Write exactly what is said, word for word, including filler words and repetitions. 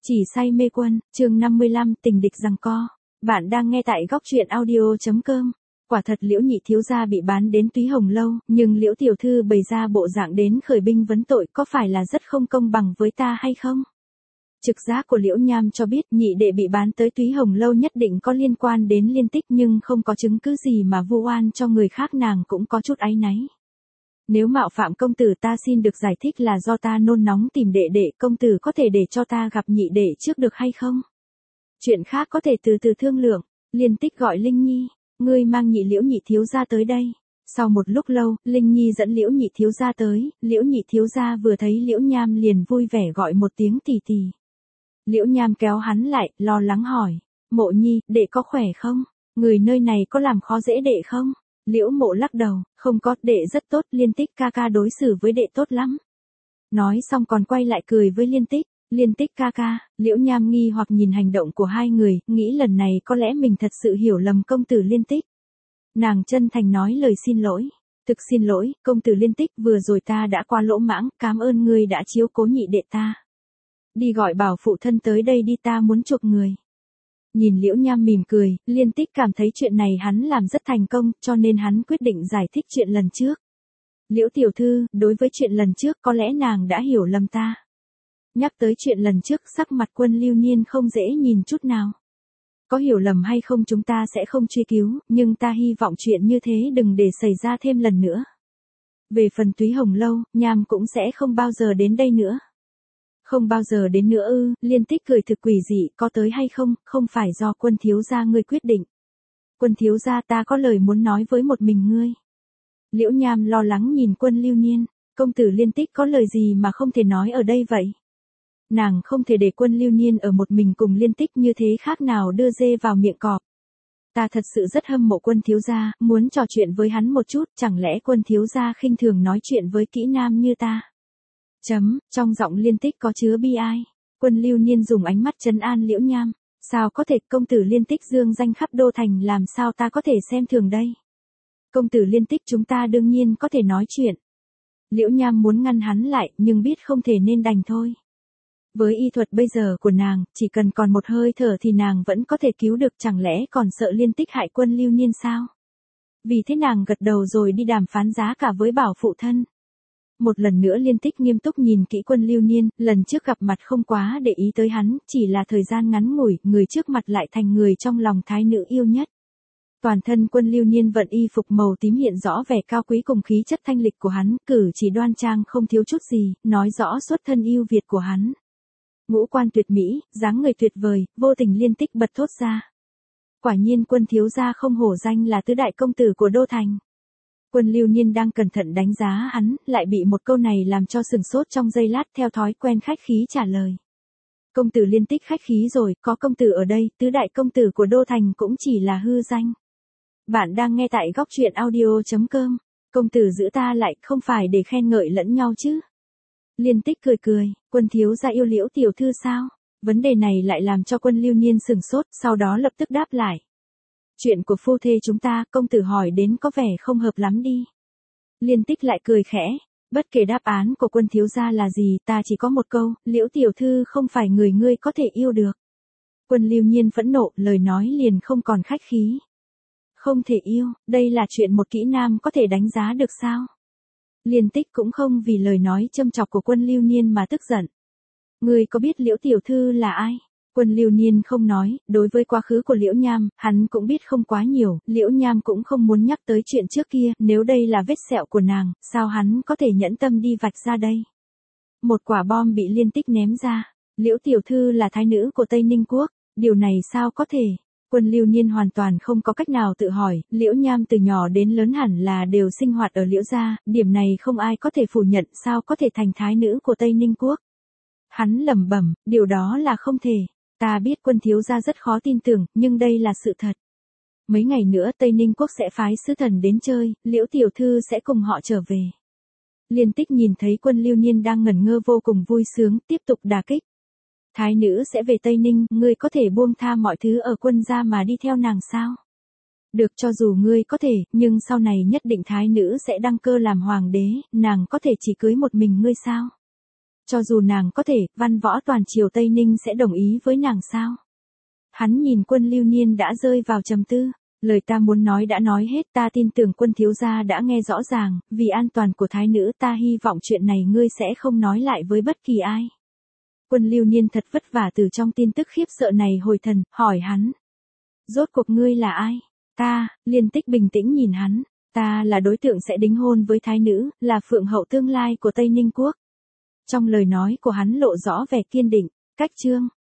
Chỉ say mê quân, chương năm mươi lăm, tình địch giằng co. Bạn đang nghe tại góc truyện audio.com. Quả thật Liễu nhị thiếu gia bị bán đến Túy Hồng lâu, nhưng Liễu tiểu thư bày ra bộ dạng đến khởi binh vấn tội có phải là rất không công bằng với ta hay không? Trực giác của Liễu Nham cho biết nhị đệ bị bán tới Túy Hồng lâu nhất định có liên quan đến Liên Tích, nhưng không có chứng cứ gì mà vu oan cho người khác, nàng cũng có chút áy náy. Nếu mạo phạm công tử, ta xin được giải thích là do ta nôn nóng tìm đệ đệ, công tử có thể để cho ta gặp nhị đệ trước được hay không? Chuyện khác có thể từ từ thương lượng. Liên Tích gọi Linh Nhi, ngươi mang nhị Liễu nhị thiếu gia tới đây. Sau một lúc lâu, Linh Nhi dẫn Liễu nhị thiếu gia tới, Liễu nhị thiếu gia vừa thấy Liễu Nham liền vui vẻ gọi một tiếng tỷ tỷ. Liễu Nham kéo hắn lại, lo lắng hỏi, Mộ Nhi, đệ có khỏe không? Người nơi này có làm khó dễ đệ không? Liễu Mộ lắc đầu, không có, đệ rất tốt, Liên Tích ca ca đối xử với đệ tốt lắm. Nói xong còn quay lại cười với Liên Tích, Liên Tích ca ca. Liễu Nham nghi hoặc nhìn hành động của hai người, nghĩ lần này có lẽ mình thật sự hiểu lầm công tử Liên Tích. Nàng chân thành nói lời xin lỗi, thực xin lỗi, công tử Liên Tích, vừa rồi ta đã qua lỗ mãng, cảm ơn ngươi đã chiếu cố nhị đệ ta. Đi gọi bảo phụ thân tới đây đi, ta muốn chuộc người. Nhìn Liễu Nham mỉm cười, Liên Tích cảm thấy chuyện này hắn làm rất thành công, cho nên hắn quyết định giải thích chuyện lần trước. Liễu tiểu thư, đối với chuyện lần trước có lẽ nàng đã hiểu lầm ta. Nhắc tới chuyện lần trước, sắc mặt Quân Lưu Niên không dễ nhìn chút nào. Có hiểu lầm hay không chúng ta sẽ không truy cứu, nhưng ta hy vọng chuyện như thế đừng để xảy ra thêm lần nữa. Về phần Túy Hồng lâu, Nham cũng sẽ không bao giờ đến đây nữa. Không bao giờ đến nữa ư? Liên Tích cười thực quỷ dị, có tới hay không, không phải do Quân thiếu gia ngươi quyết định. Quân thiếu gia, ta có lời muốn nói với một mình ngươi. Liễu Nham lo lắng nhìn Quân Lưu Niên, công tử Liên Tích có lời gì mà không thể nói ở đây vậy? Nàng không thể để Quân Lưu Niên ở một mình cùng Liên Tích, như thế khác nào đưa dê vào miệng cọp. Ta thật sự rất hâm mộ Quân thiếu gia, muốn trò chuyện với hắn một chút, chẳng lẽ Quân thiếu gia khinh thường nói chuyện với kỹ nam như ta? Chấm, trong giọng Liên Tích có chứa bi ai. Quân Lưu Niên dùng ánh mắt trấn an Liễu Nham, sao có thể, công tử Liên Tích dương danh khắp đô thành, làm sao ta có thể xem thường đây? Công tử Liên Tích, chúng ta đương nhiên có thể nói chuyện. Liễu Nham muốn ngăn hắn lại, nhưng biết không thể nên đành thôi. Với y thuật bây giờ của nàng, chỉ cần còn một hơi thở thì nàng vẫn có thể cứu được, chẳng lẽ còn sợ Liên Tích hại Quân Lưu Niên sao? Vì thế nàng gật đầu rồi đi đàm phán giá cả với bảo phụ thân. Một lần nữa Liên Tích nghiêm túc nhìn kỹ Quân Lưu Niên, lần trước gặp mặt không quá để ý tới hắn, chỉ là thời gian ngắn ngủi, người trước mặt lại thành người trong lòng thái nữ yêu nhất. Toàn thân Quân Lưu Niên vận y phục màu tím hiện rõ vẻ cao quý cùng khí chất thanh lịch của hắn, cử chỉ đoan trang không thiếu chút gì, nói rõ xuất thân yêu Việt của hắn. Ngũ quan tuyệt mỹ, dáng người tuyệt vời, vô tình Liên Tích bật thốt ra. Quả nhiên Quân thiếu gia không hổ danh là tứ đại công tử của đô thành. Quân Lưu Niên đang cẩn thận đánh giá hắn, lại bị một câu này làm cho sừng sốt trong giây lát, theo thói quen khách khí trả lời. Công tử Liên Tích khách khí rồi, có công tử ở đây, tứ đại công tử của đô thành cũng chỉ là hư danh. Bạn đang nghe tại góc truyện audio.com. Công tử giữ ta lại, không phải để khen ngợi lẫn nhau chứ? Liên Tích cười cười, Quân thiếu gia yêu Liễu tiểu thư sao? Vấn đề này lại làm cho Quân Lưu Niên sừng sốt, sau đó lập tức đáp lại. Chuyện của phu thê chúng ta, công tử hỏi đến có vẻ không hợp lắm đi. Liên Tích lại cười khẽ, bất kể đáp án của Quân thiếu gia là gì, ta chỉ có một câu, Liễu tiểu thư không phải người ngươi có thể yêu được. Quân Lưu Niên phẫn nộ, lời nói liền không còn khách khí. Không thể yêu, đây là chuyện một kỹ nam có thể đánh giá được sao? Liên Tích cũng không vì lời nói châm chọc của Quân Lưu Niên mà tức giận. Ngươi có biết Liễu tiểu thư là ai? Quân Lưu Niên không nói, đối với quá khứ của Liễu Nham, hắn cũng biết không quá nhiều, Liễu Nham cũng không muốn nhắc tới chuyện trước kia, nếu đây là vết sẹo của nàng, sao hắn có thể nhẫn tâm đi vạch ra đây? Một quả bom bị Liên Tích ném ra, Liễu tiểu thư là thái nữ của Tây Ninh quốc, điều này sao có thể? Quân Lưu Niên hoàn toàn không có cách nào tự hỏi, Liễu Nham từ nhỏ đến lớn hẳn là đều sinh hoạt ở Liễu gia, điểm này không ai có thể phủ nhận, sao có thể thành thái nữ của Tây Ninh quốc? Hắn lẩm bẩm, điều đó là không thể. Ta biết Quân thiếu gia rất khó tin tưởng, nhưng đây là sự thật. Mấy ngày nữa Tây Ninh quốc sẽ phái sứ thần đến chơi, Liễu tiểu thư sẽ cùng họ trở về. Liên Tích nhìn thấy Quân Lưu Niên đang ngẩn ngơ vô cùng vui sướng, tiếp tục đả kích. Thái nữ sẽ về Tây Ninh, ngươi có thể buông tha mọi thứ ở Quân gia mà đi theo nàng sao? Được, cho dù ngươi có thể, nhưng sau này nhất định thái nữ sẽ đăng cơ làm hoàng đế, nàng có thể chỉ cưới một mình ngươi sao? Cho dù nàng có thể, văn võ toàn triều Tây Ninh sẽ đồng ý với nàng sao? Hắn nhìn Quân Lưu Niên đã rơi vào trầm tư. Lời ta muốn nói đã nói hết, ta tin tưởng Quân thiếu gia đã nghe rõ ràng, vì an toàn của thái nữ ta hy vọng chuyện này ngươi sẽ không nói lại với bất kỳ ai. Quân Lưu Niên thật vất vả từ trong tin tức khiếp sợ này hồi thần, hỏi hắn. Rốt cuộc ngươi là ai? Ta, Liên Tích bình tĩnh nhìn hắn. Ta là đối tượng sẽ đính hôn với thái nữ, là phượng hậu tương lai của Tây Ninh Quốc. Trong lời nói của hắn lộ rõ vẻ kiên định. Cách chương